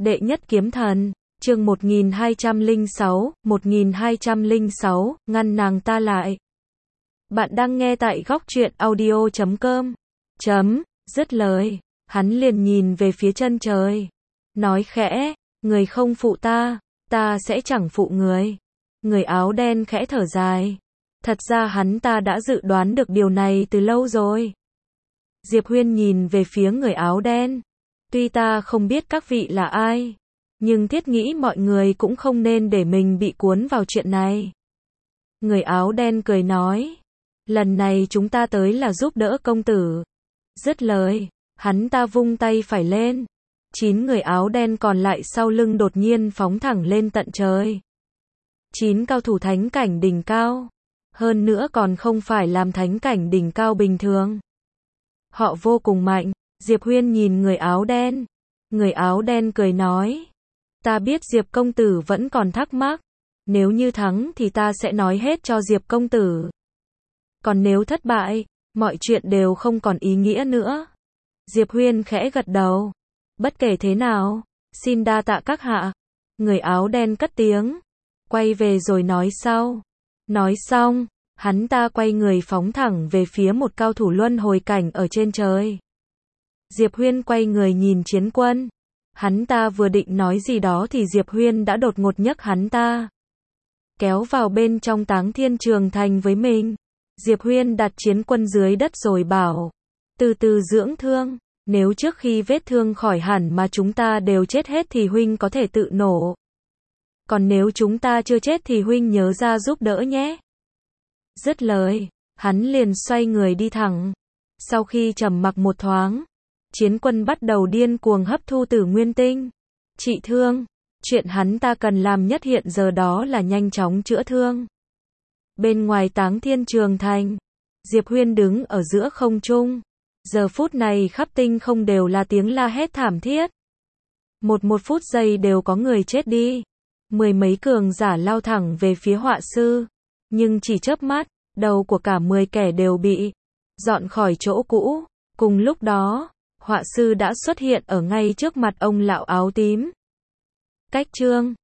Đệ nhất kiếm thần, chương 1206, ngăn nàng ta lại. Bạn đang nghe tại góc truyện audio.com. Dứt lời, hắn liền nhìn về phía chân trời. Nói khẽ, người không phụ ta, ta sẽ chẳng phụ người. Người áo đen khẽ thở dài. Thật ra hắn ta đã dự đoán được điều này từ lâu rồi. Diệp Huyên nhìn về phía người áo đen. Tuy ta không biết các vị là ai, nhưng thiết nghĩ mọi người cũng không nên để mình bị cuốn vào chuyện này. Người áo đen cười nói, lần này chúng ta tới là giúp đỡ công tử. Dứt lời, hắn ta vung tay phải lên. 9 người áo đen còn lại sau lưng đột nhiên phóng thẳng lên tận trời. 9 cao thủ thánh cảnh đỉnh cao. Hơn nữa còn không phải làm thánh cảnh đỉnh cao bình thường. Họ vô cùng mạnh. Diệp Huyên nhìn người áo đen. Người áo đen cười nói, ta biết Diệp công tử vẫn còn thắc mắc. Nếu như thắng thì ta sẽ nói hết cho Diệp công tử. Còn nếu thất bại, mọi chuyện đều không còn ý nghĩa nữa. Diệp Huyên khẽ gật đầu. Bất kể thế nào, xin đa tạ các hạ. Người áo đen cất tiếng, quay về rồi nói sau. Nói xong, hắn ta quay người phóng thẳng về phía một cao thủ luân hồi cảnh ở trên trời. Diệp Huyên quay người nhìn chiến quân. Hắn ta vừa định nói gì đó thì Diệp Huyên đã đột ngột nhấc hắn ta, kéo vào bên trong Táng Thiên Trường Thành với mình. Diệp Huyên đặt chiến quân dưới đất rồi bảo, từ từ dưỡng thương. Nếu trước khi vết thương khỏi hẳn mà chúng ta đều chết hết thì huynh có thể tự nổ. Còn nếu chúng ta chưa chết thì huynh nhớ ra giúp đỡ nhé. Dứt lời, hắn liền xoay người đi thẳng. Sau khi trầm mặc một thoáng, chiến quân bắt đầu điên cuồng hấp thu tử nguyên tinh, trị thương. Chuyện hắn ta cần làm nhất hiện giờ đó là nhanh chóng chữa thương. Bên ngoài Táng Thiên Trường Thành, Diệp Huyên đứng ở giữa không trung. Giờ phút này khắp tinh không đều là tiếng la hét thảm thiết. Một phút giây đều có người chết đi. 10 mấy cường giả lao thẳng về phía họa sư. Nhưng chỉ chớp mắt, đầu của cả 10 kẻ đều bị dọn khỏi chỗ cũ. Cùng lúc đó, họa sư đã xuất hiện ở ngay trước mặt ông lão áo tím. Cách chương